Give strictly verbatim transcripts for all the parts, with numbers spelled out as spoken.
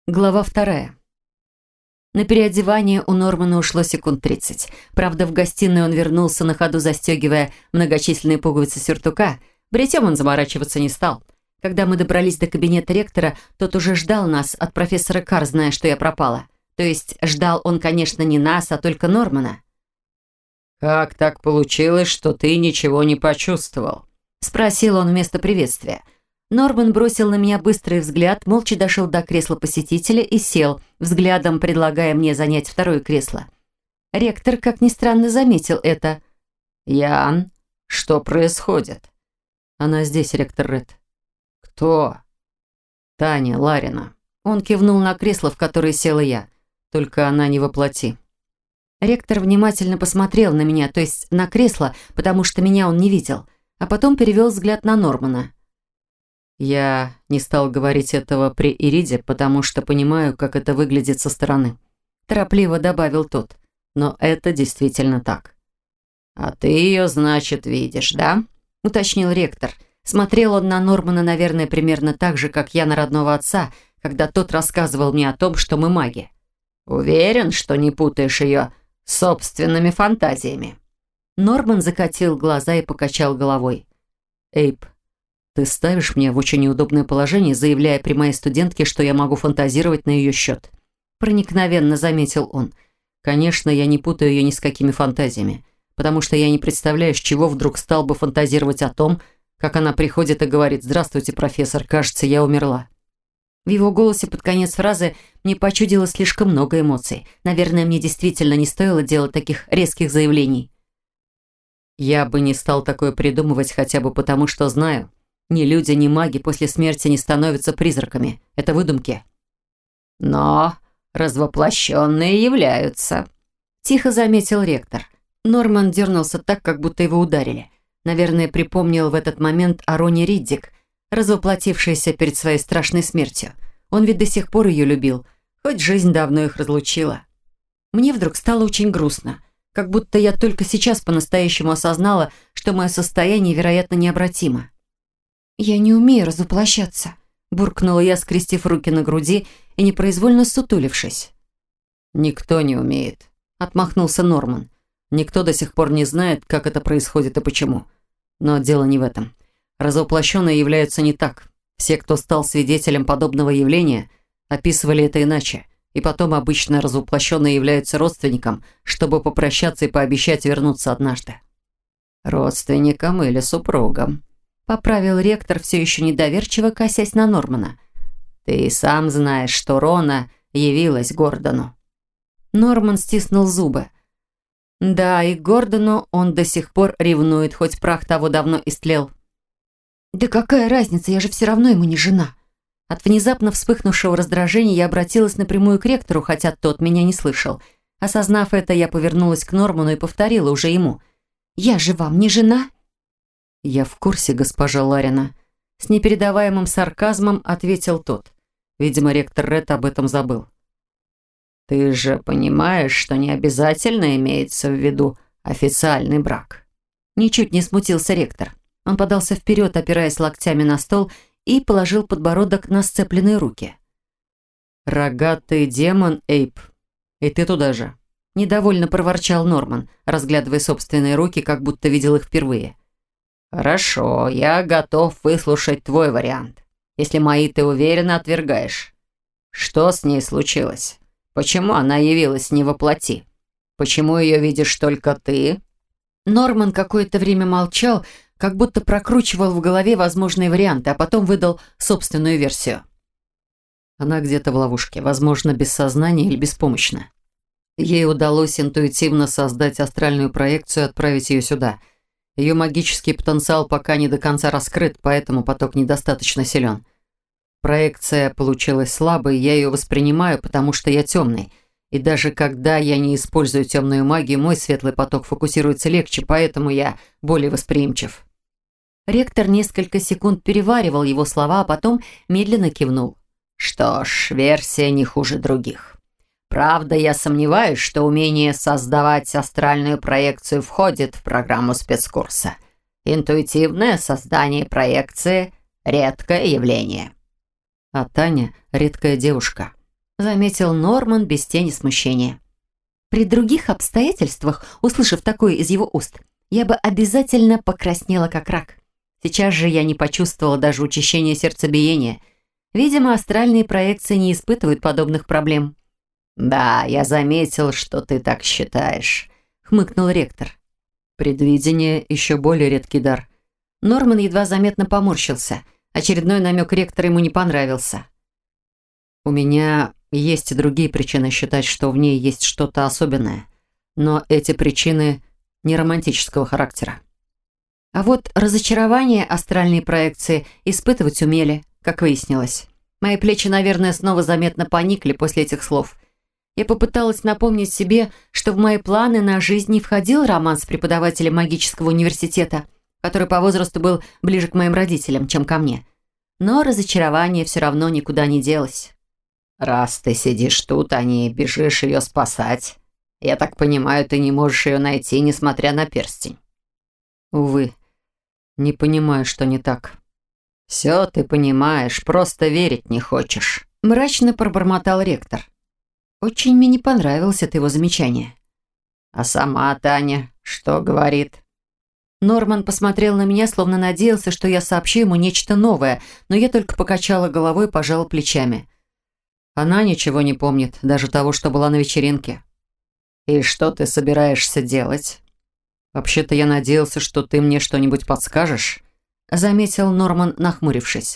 Глава вторая. На переодевание у Нормана ушло секунд тридцать. Правда, в гостиной он вернулся на ходу, застегивая многочисленные пуговицы сюртука. Бритьем он заморачиваться не стал. Когда мы добрались до кабинета ректора, тот уже ждал нас от профессора Карр, зная, что я пропала. То есть ждал он, конечно, не нас, а только Нормана. «Как так получилось, что ты ничего не почувствовал?» — спросил он вместо приветствия. Норман бросил на меня быстрый взгляд, молча дошел до кресла посетителя и сел, взглядом предлагая мне занять второе кресло. Ректор, как ни странно, заметил это. «Ян, что происходит?» «Она здесь, ректор Ред». «Кто?» «Таня Ларина». Он кивнул на кресло, в которое села я. «Только она не воплоти». Ректор внимательно посмотрел на меня, то есть на кресло, потому что меня он не видел, а потом перевел взгляд на Нормана. «Я не стал говорить этого при Ириде, потому что понимаю, как это выглядит со стороны», – торопливо добавил тот. «Но это действительно так». «А ты ее, значит, видишь, да?» – уточнил ректор. Смотрел он на Нормана, наверное, примерно так же, как я на родного отца, когда тот рассказывал мне о том, что мы маги. «Уверен, что не путаешь ее с собственными фантазиями?» Норман закатил глаза и покачал головой. «Эйб, ты ставишь меня в очень неудобное положение, заявляя при моей студентке, что я могу фантазировать на ее счет». Проникновенно заметил он. «Конечно, я не путаю ее ни с какими фантазиями, потому что я не представляю, с чего вдруг стал бы фантазировать о том, как она приходит и говорит: «Здравствуйте, профессор, кажется, я умерла». В его голосе под конец фразы мне почудилось слишком много эмоций. Наверное, мне действительно не стоило делать таких резких заявлений. «Я бы не стал такое придумывать хотя бы потому, что знаю. Ни люди, ни маги после смерти не становятся призраками. Это выдумки». «Но развоплощенные являются», – тихо заметил ректор. Норман дернулся так, как будто его ударили. Наверное, припомнил в этот момент о Роне Риддик, развоплотившейся перед своей страшной смертью. Он ведь до сих пор ее любил, хоть жизнь давно их разлучила. Мне вдруг стало очень грустно, как будто я только сейчас по-настоящему осознала, что мое состояние, вероятно, необратимо. «Я не умею развоплощаться», – буркнула я, скрестив руки на груди и непроизвольно сутулившись. «Никто не умеет», – отмахнулся Норман. «Никто до сих пор не знает, как это происходит и почему. Но дело не в этом. Развоплощенные являются не так. Все, кто стал свидетелем подобного явления, описывали это иначе. И потом обычно развоплощенные являются родственником, чтобы попрощаться и пообещать вернуться однажды». «Родственником или супругом», – поправил ректор, все еще недоверчиво косясь на Нормана. «Ты и сам знаешь, что Рона явилась Гордону». Норман стиснул зубы. Да, и к Гордону он до сих пор ревнует, хоть прах того давно истлел. «Да какая разница, я же все равно ему не жена». От внезапно вспыхнувшего раздражения я обратилась напрямую к ректору, хотя тот меня не слышал. Осознав это, я повернулась к Норману и повторила уже ему. «Я же вам не жена?» «Я в курсе, госпожа Ларина», – с непередаваемым сарказмом ответил тот. Видимо, ректор Ред об этом забыл. «Ты же понимаешь, что не обязательно имеется в виду официальный брак?» Ничуть не смутился ректор. Он подался вперед, опираясь локтями на стол, и положил подбородок на сцепленные руки. «Рогатый демон, Эйб. И ты туда же», – недовольно проворчал Норман, разглядывая собственные руки, как будто видел их впервые. «Хорошо, я готов выслушать твой вариант. Если мои ты уверенно отвергаешь. Что с ней случилось? Почему она явилась не во плоти? Почему ее видишь только ты?» Норман какое-то время молчал, как будто прокручивал в голове возможные варианты, а потом выдал собственную версию. Она где-то в ловушке, возможно, без сознания или беспомощна. Ей удалось интуитивно создать астральную проекцию и отправить ее сюда. Ее магический потенциал пока не до конца раскрыт, поэтому поток недостаточно силен. Проекция получилась слабой, я ее воспринимаю, потому что я темный. И даже когда я не использую темную магию, мой светлый поток фокусируется легче, поэтому я более восприимчив. Ректор несколько секунд переваривал его слова, а потом медленно кивнул. «Что ж, версия не хуже других. Правда, я сомневаюсь, что умение создавать астральную проекцию входит в программу спецкурса. Интуитивное создание проекции – редкое явление». А Таня – редкая девушка. заметил Норман без тени смущения. При других обстоятельствах, услышав такое из его уст, я бы обязательно покраснела как рак. Сейчас же я не почувствовала даже учащения сердцебиения. Видимо, астральные проекции не испытывают подобных проблем. «Да, я заметил, что ты так считаешь», — хмыкнул ректор. «Предвидение — еще более редкий дар». Норман едва заметно поморщился. Очередной намек ректора ему не понравился. «У меня есть и другие причины считать, что в ней есть что-то особенное. Но эти причины не романтического характера». А вот разочарование астральные проекции испытывать умели, как выяснилось. Мои плечи, наверное, снова заметно поникли после этих слов. Я попыталась напомнить себе, что в мои планы на жизнь не входил роман с преподавателем магического университета, который по возрасту был ближе к моим родителям, чем ко мне. Но разочарование все равно никуда не делось. «Раз ты сидишь тут, а не бежишь ее спасать, я так понимаю, ты не можешь ее найти, несмотря на перстень». «Увы, не понимаю, что не так». «Все ты понимаешь, просто верить не хочешь», — мрачно пробормотал ректор. Очень мне не понравилось это его замечание. «А сама Таня что говорит?» Норман посмотрел на меня, словно надеялся, что я сообщу ему нечто новое, но я только покачала головой и пожала плечами. Она ничего не помнит, даже того, что была на вечеринке. «И что ты собираешься делать?» «Вообще-то я надеялся, что ты мне что-нибудь подскажешь», — заметил Норман, нахмурившись.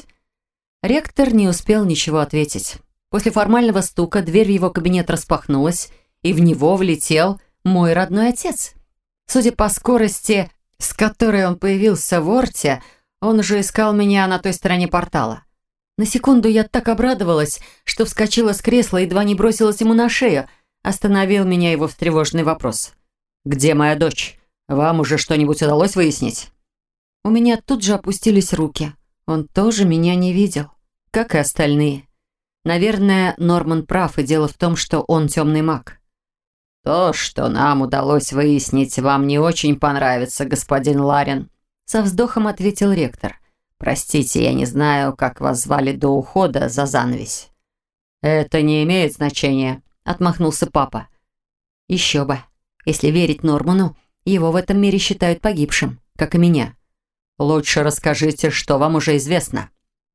Ректор не успел ничего ответить. После формального стука дверь в его кабинет распахнулась, и в него влетел мой родной отец. Судя по скорости, с которой он появился в Орте, он уже искал меня на той стороне портала. На секунду я так обрадовалась, что вскочила с кресла и едва не бросилась ему на шею. Остановил меня его встревоженный вопрос. «Где моя дочь? Вам уже что-нибудь удалось выяснить?» У меня тут же опустились руки. Он тоже меня не видел, как и остальные. Наверное, Норман прав, и дело в том, что он темный маг. «То, что нам удалось выяснить, вам не очень понравится, господин Ларин», со вздохом ответил ректор. «Простите, я не знаю, как вас звали до ухода за занавесь». «Это не имеет значения», — отмахнулся папа. «Еще бы. Если верить Норману, его в этом мире считают погибшим, как и меня». «Лучше расскажите, что вам уже известно».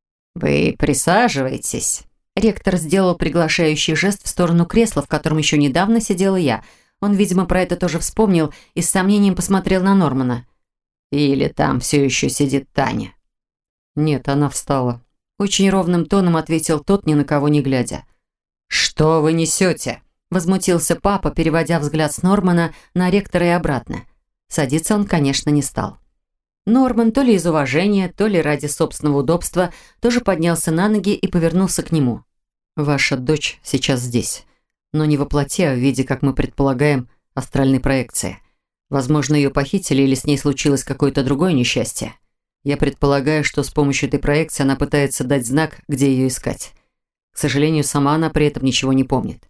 «Вы присаживайтесь». Ректор сделал приглашающий жест в сторону кресла, в котором еще недавно сидела я. Он, видимо, про это тоже вспомнил и с сомнением посмотрел на Нормана. «Или там все еще сидит Таня?» «Нет, она встала». Очень ровным тоном ответил тот, ни на кого не глядя. «Что вы несете?» Возмутился папа, переводя взгляд с Нормана на ректора и обратно. Садиться он, конечно, не стал. Норман, то ли из уважения, то ли ради собственного удобства, тоже поднялся на ноги и повернулся к нему. «Ваша дочь сейчас здесь, но не во плоти, а в виде, как мы предполагаем, астральной проекции. Возможно, ее похитили или с ней случилось какое-то другое несчастье. Я предполагаю, что с помощью этой проекции она пытается дать знак, где ее искать. К сожалению, сама она при этом ничего не помнит».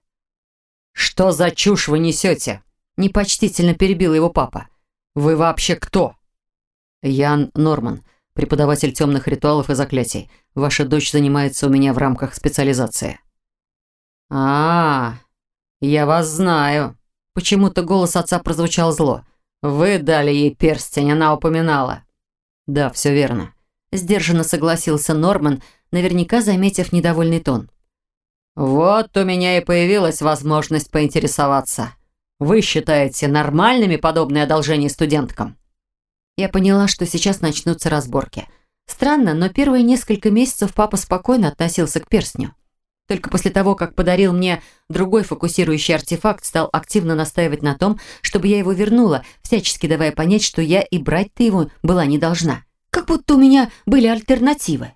«Что за чушь вы несете?» Непочтительно перебил его папа. «Вы вообще кто?» «Ян Норман, преподаватель темных ритуалов и заклятий. Ваша дочь занимается у меня в рамках специализации». «А, я вас знаю». Почему-то голос отца прозвучал зло. «Вы дали ей перстень, она упоминала». «Да, все верно», — сдержанно согласился Норман, наверняка заметив недовольный тон. «Вот у меня и появилась возможность поинтересоваться. Вы считаете нормальными подобные одолжения студенткам?» Я поняла, что сейчас начнутся разборки. Странно, но первые несколько месяцев папа спокойно относился к перстню. Только после того, как подарил мне другой фокусирующий артефакт, стал активно настаивать на том, чтобы я его вернула, всячески давая понять, что я и брать-то его была не должна. Как будто у меня были альтернативы.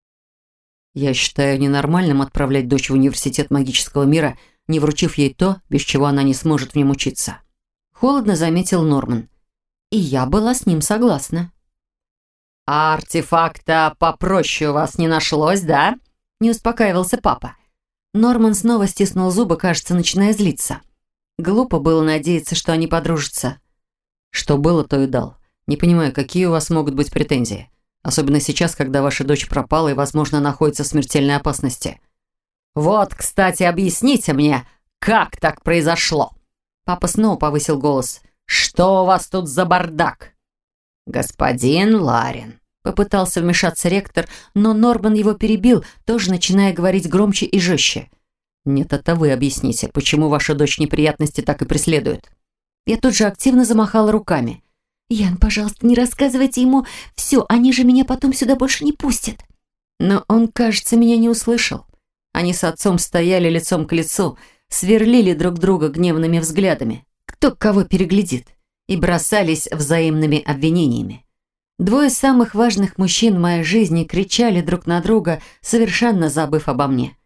«Я считаю ненормальным отправлять дочь в университет магического мира, не вручив ей то, без чего она не сможет в нем учиться», — холодно заметил Норман. И я была с ним согласна. «А артефакта попроще у вас не нашлось, да?» Не успокаивался папа. Норман снова стиснул зубы, кажется, начиная злиться. Глупо было надеяться, что они подружатся. «Что было, то и дал. Не понимаю, какие у вас могут быть претензии. Особенно сейчас, когда ваша дочь пропала и, возможно, находится в смертельной опасности». «Вот, кстати, объясните мне, как так произошло?» Папа снова повысил голос. «Что у вас тут за бардак?» «Господин Ларин», — попытался вмешаться ректор, но Норман его перебил, тоже начиная говорить громче и жестче. «Нет, это вы объясните, почему ваша дочь неприятности так и преследует?» Я тут же активно замахала руками. «Ян, пожалуйста, не рассказывайте ему все, они же меня потом сюда больше не пустят». Но он, кажется, меня не услышал. Они с отцом стояли лицом к лицу, сверлили друг друга гневными взглядами, кто кого переглядит, и бросались взаимными обвинениями. Двое самых важных мужчин в моей жизни кричали друг на друга, совершенно забыв обо мне.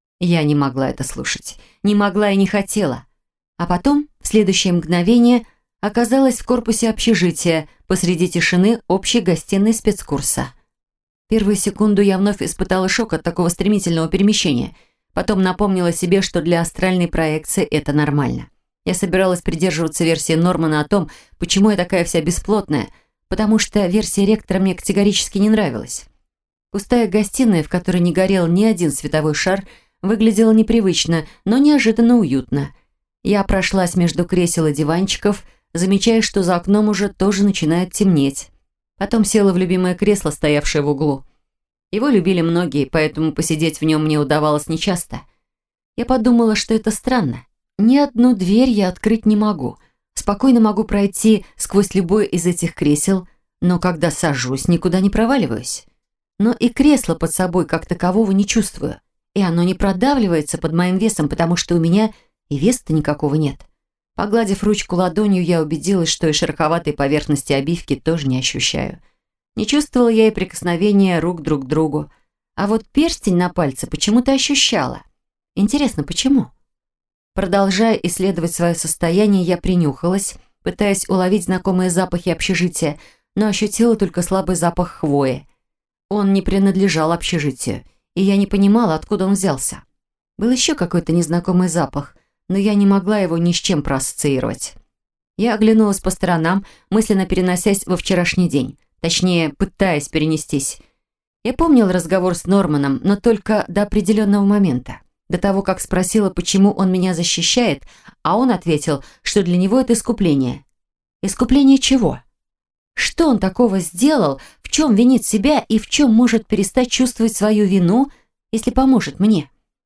Я не могла это слушать, не могла и не хотела. А потом, в следующее мгновение, оказалась в корпусе общежития посреди тишины общей гостиной спецкурса. Первую секунду я вновь испытала шок от такого стремительного перемещения. Потом напомнила себе, что для астральной проекции это нормально. Я собиралась придерживаться версии Нормана о том, почему я такая вся бесплотная, потому что версия ректора мне категорически не нравилась. Пустая гостиная, в которой не горел ни один световой шар, выглядела непривычно, но неожиданно уютно. Я прошлась между кресел и диванчиков, замечая, что за окном уже тоже начинает темнеть. Потом села в любимое кресло, стоявшее в углу. Его любили многие, поэтому посидеть в нем мне удавалось нечасто. Я подумала, что это странно. Ни одну дверь я открыть не могу. Спокойно могу пройти сквозь любое из этих кресел, но когда сажусь, никуда не проваливаюсь. Но и кресло под собой как такового не чувствую. И оно не продавливается под моим весом, потому что у меня и веса-то никакого нет. Погладив ручку ладонью, я убедилась, что и шероховатой поверхности обивки тоже не ощущаю. Не чувствовала я и прикосновения рук друг к другу. А вот перстень на пальце почему-то ощущала. Интересно, почему? Продолжая исследовать свое состояние, я принюхалась, пытаясь уловить знакомые запахи общежития, но ощутила только слабый запах хвои. Он не принадлежал общежитию, и я не понимала, откуда он взялся. Был еще какой-то незнакомый запах, но я не могла его ни с чем проассоциировать. Я оглянулась по сторонам, мысленно переносясь во вчерашний день, точнее, пытаясь перенестись. Я помнила разговор с Норманом, но только до определенного момента, до того, как спросила, почему он меня защищает, а он ответил, что для него это искупление. Искупление чего? Что он такого сделал, в чем винит себя и в чем может перестать чувствовать свою вину, если поможет мне?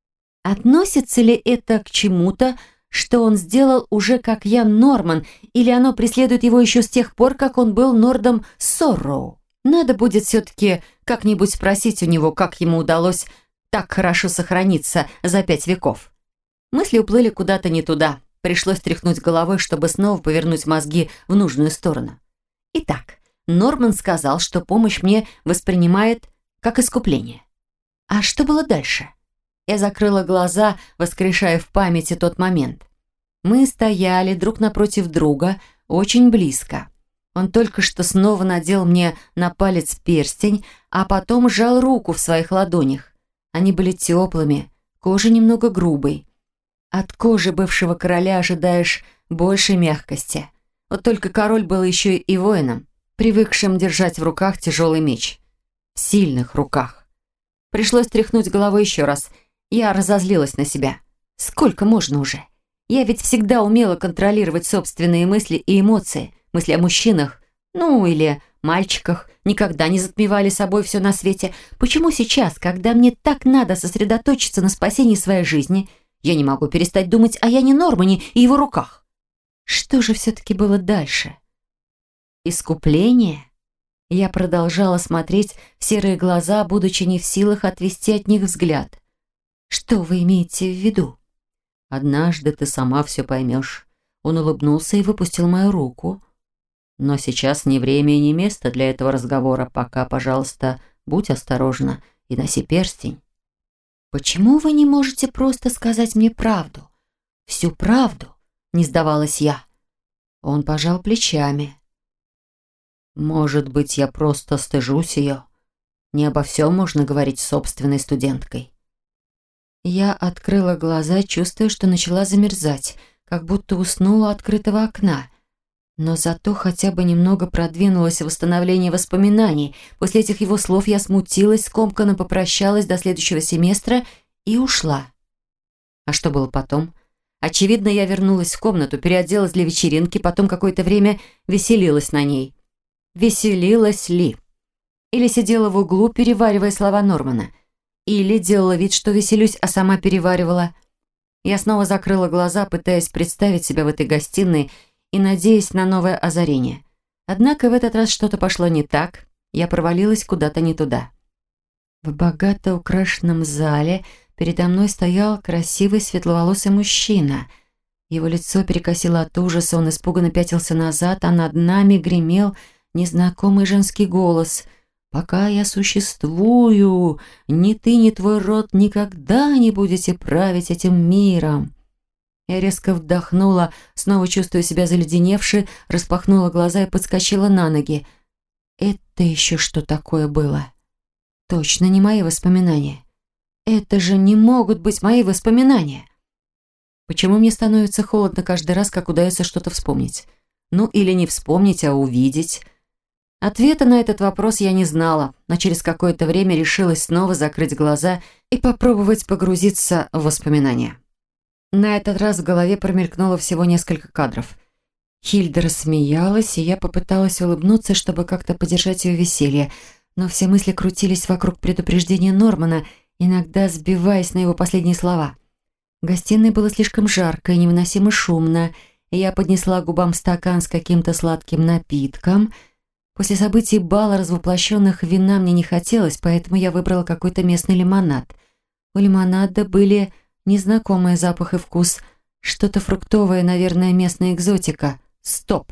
Относится ли это к чему-то, что он сделал уже как Ян Норман, или оно преследует его еще с тех пор, как он был Нордом Сорроу? Надо будет все-таки как-нибудь спросить у него, как ему удалось так хорошо сохраниться за пять веков. Мысли уплыли куда-то не туда. Пришлось тряхнуть головой, чтобы снова повернуть мозги в нужную сторону. Итак, Норман сказал, что помощь мне воспринимает как искупление. А что было дальше? Я закрыла глаза, воскрешая в памяти тот момент. Мы стояли друг напротив друга, очень близко. Он только что снова надел мне на палец перстень, а потом сжал руку в своих ладонях. Они были теплыми, кожа немного грубой. От кожи бывшего короля ожидаешь большей мягкости. Вот только король был еще и воином, привыкшим держать в руках тяжелый меч. В сильных руках. Пришлось тряхнуть головой еще раз. Я разозлилась на себя. Сколько можно уже? Я ведь всегда умела контролировать собственные мысли и эмоции. Мысли о мужчинах, ну или мальчиках, никогда не затмевали собой все на свете. Почему сейчас, когда мне так надо сосредоточиться на спасении своей жизни, я не могу перестать думать о Яне Нормане и его руках? Что же все-таки было дальше? Искупление? Я продолжала смотреть в серые глаза, будучи не в силах отвести от них взгляд. Что вы имеете в виду? Однажды ты сама все поймешь. Он улыбнулся и выпустил мою руку. Но сейчас ни время и ни место для этого разговора. Пока, пожалуйста, будь осторожна и носи перстень. Почему вы не можете просто сказать мне правду? Всю правду, не сдавалась я. Он пожал плечами. Может быть, я просто стыжусь ее. Не обо всем можно говорить с собственной студенткой. Я открыла глаза, чувствуя, что начала замерзать, как будто уснула у открытого окна. Но зато хотя бы немного продвинулось восстановление воспоминаний. После этих его слов я смутилась, скомканно попрощалась до следующего семестра и ушла. А что было потом? Очевидно, я вернулась в комнату, переоделась для вечеринки, потом какое-то время веселилась на ней. Веселилась ли? Или сидела в углу, переваривая слова Нормана? Или делала вид, что веселюсь, а сама переваривала? Я снова закрыла глаза, пытаясь представить себя в этой гостиной и надеясь на новое озарение. Однако в этот раз что-то пошло не так, я провалилась куда-то не туда. В богато украшенном зале передо мной стоял красивый светловолосый мужчина. Его лицо перекосило от ужаса, он испуганно пятился назад, а над нами гремел незнакомый женский голос. «Пока я существую, ни ты, ни твой род никогда не будете править этим миром». Я резко вдохнула, снова чувствуя себя заледеневшей, распахнула глаза и подскочила на ноги. Это еще что такое было? Точно не мои воспоминания. Это же не могут быть мои воспоминания. Почему мне становится холодно каждый раз, как удается что-то вспомнить? Ну, или не вспомнить, а увидеть. Ответа на этот вопрос я не знала, но через какое-то время решилась снова закрыть глаза и попробовать погрузиться в воспоминания. На этот раз в голове промелькнуло всего несколько кадров. Хильда рассмеялась, и я попыталась улыбнуться, чтобы как-то поддержать ее веселье, но все мысли крутились вокруг предупреждения Нормана, иногда сбиваясь на его последние слова. В гостиной было слишком жарко и невыносимо шумно, и я поднесла к губам стакан с каким-то сладким напитком. После событий бала развоплощенных вина мне не хотелось, поэтому я выбрала какой-то местный лимонад. У лимонада были незнакомый запах и вкус, что-то фруктовое, наверное, местная экзотика. Стоп!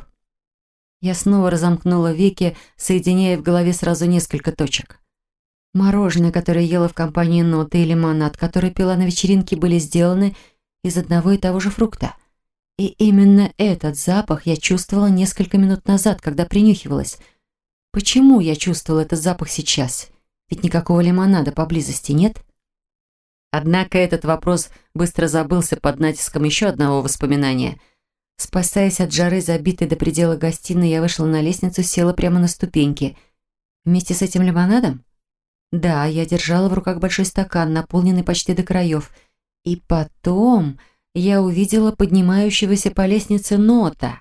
Я снова разомкнула веки, соединяя в голове сразу несколько точек. Мороженое, которое ела в компании Ноты, и лимонад, который пила на вечеринке, были сделаны из одного и того же фрукта. И именно этот запах я чувствовала несколько минут назад, когда принюхивалась. Почему я чувствовала этот запах сейчас? Ведь никакого лимонада поблизости нет. Однако этот вопрос быстро забылся под натиском еще одного воспоминания. Спасаясь от жары, забитой до предела гостиной, я вышла на лестницу, села прямо на ступеньки. Вместе с этим лимонадом? Да, я держала в руках большой стакан, наполненный почти до краев. И потом я увидела поднимающегося по лестнице Нота.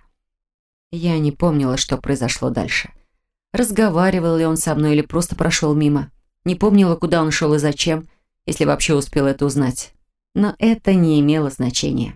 Я не помнила, что произошло дальше. Разговаривал ли он со мной или просто прошел мимо. Не помнила, куда он шел и зачем, если вообще успел это узнать. Но это не имело значения.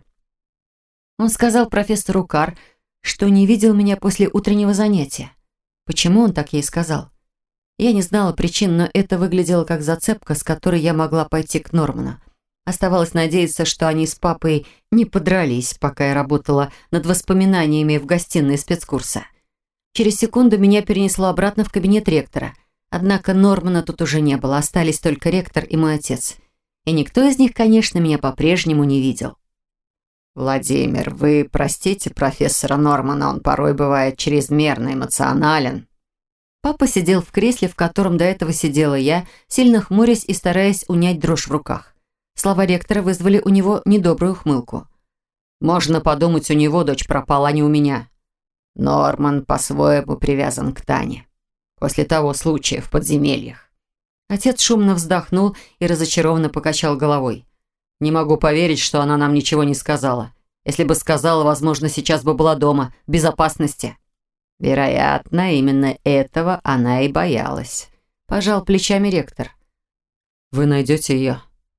Он сказал профессору Карр, что не видел меня после утреннего занятия. Почему он так ей сказал? Я не знала причин, но это выглядело как зацепка, с которой я могла пойти к Норману. Оставалось надеяться, что они с папой не подрались, пока я работала над воспоминаниями в гостиной спецкурса. Через секунду меня перенесло обратно в кабинет ректора. Однако Нормана тут уже не было, остались только ректор и мой отец. И никто из них, конечно, меня по-прежнему не видел. «Владимир, вы простите профессора Нормана, он порой бывает чрезмерно эмоционален». Папа сидел в кресле, в котором до этого сидела я, сильно хмурясь и стараясь унять дрожь в руках. Слова ректора вызвали у него недобрую ухмылку. «Можно подумать, у него дочь пропала, а не у меня. Норман по-своему привязан к Тане. После того случая в подземельях». Отец шумно вздохнул и разочарованно покачал головой. «Не могу поверить, что она нам ничего не сказала. Если бы сказала, возможно, сейчас бы была дома, в безопасности». «Вероятно, именно этого она и боялась», – пожал плечами ректор. «Вы найдете ее?»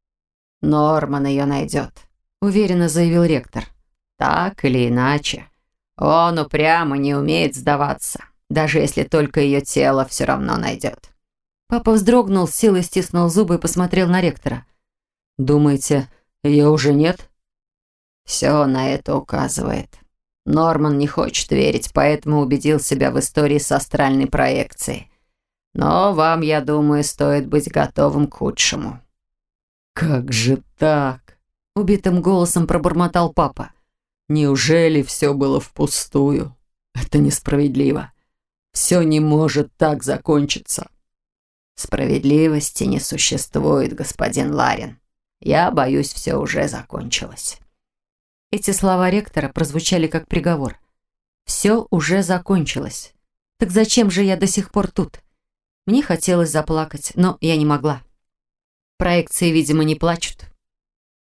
«Норман ее найдет», – уверенно заявил ректор. «Так или иначе. Он упрямо не умеет сдаваться, даже если только ее тело все равно найдет». Папа вздрогнул, с силой стиснул зубы и посмотрел на ректора. «Думаете, ее уже нет?» «Все на это указывает. Норман не хочет верить, поэтому убедил себя в истории с астральной проекцией. Но вам, я думаю, стоит быть готовым к худшему». «Как же так?» – убитым голосом пробормотал папа. «Неужели все было впустую? Это несправедливо. Все не может так закончиться». «Справедливости не существует, господин Ларин. Я боюсь, все уже закончилось». Эти слова ректора прозвучали как приговор. «Все уже закончилось. Так зачем же я до сих пор тут?» Мне хотелось заплакать, но я не могла. Проекции, видимо, не плачут.